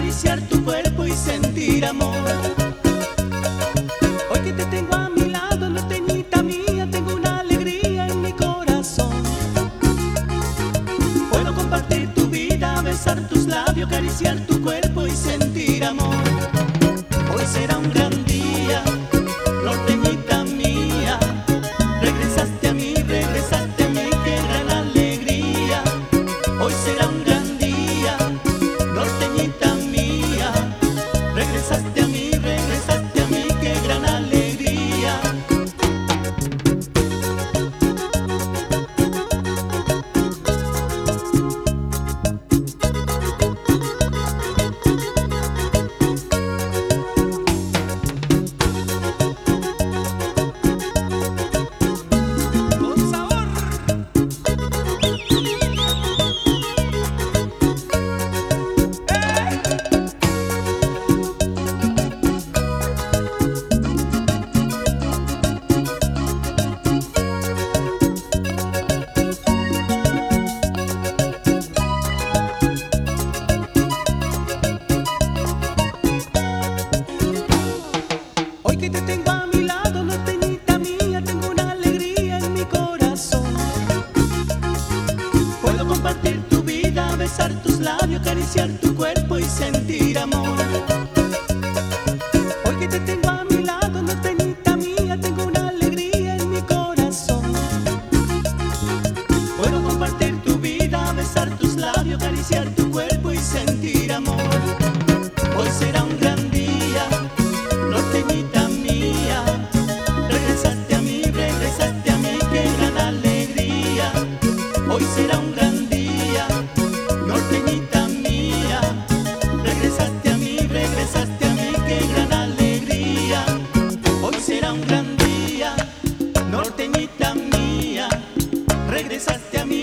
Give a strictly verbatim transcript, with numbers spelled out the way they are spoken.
acariciar tu cuerpo y sentir amor. Hoy que te tengo a mi lado, norteñita mía, tengo una alegría en mi corazón. Puedo compartir tu vida, besar tus labios, acariciar tu cuerpo y sentir amor. Hoy será un gran día, norteñita mía. Regresaste a mí, regresaste a mí, qué gran alegría. Hoy será un gran día, norteñita mía. Regresaste a mí, regresaste a mí, qué gran alegría. Hoy que te tengo a mi lado, norteñita mía, tengo una alegría en mi corazón. Puedo compartir tu vida, besar tus labios, acariciar tu cuerpo y sentir amor. Hoy que te tengo a mi lado, norteñita mía, tengo una alegría en mi corazón. Puedo compartir tu vida, besar tus labios, acariciar tu cuerpo y sentir amor. Hoy será un gran día, norteñita mía. Regresaste a mí, regresaste a mí, qué gran alegría. Hoy será un gran día, norteñita mía. Regresaste a mí, regresaste a mí, qué gran alegría. Hoy será un gran día, norteñita mía. Regresaste a mí.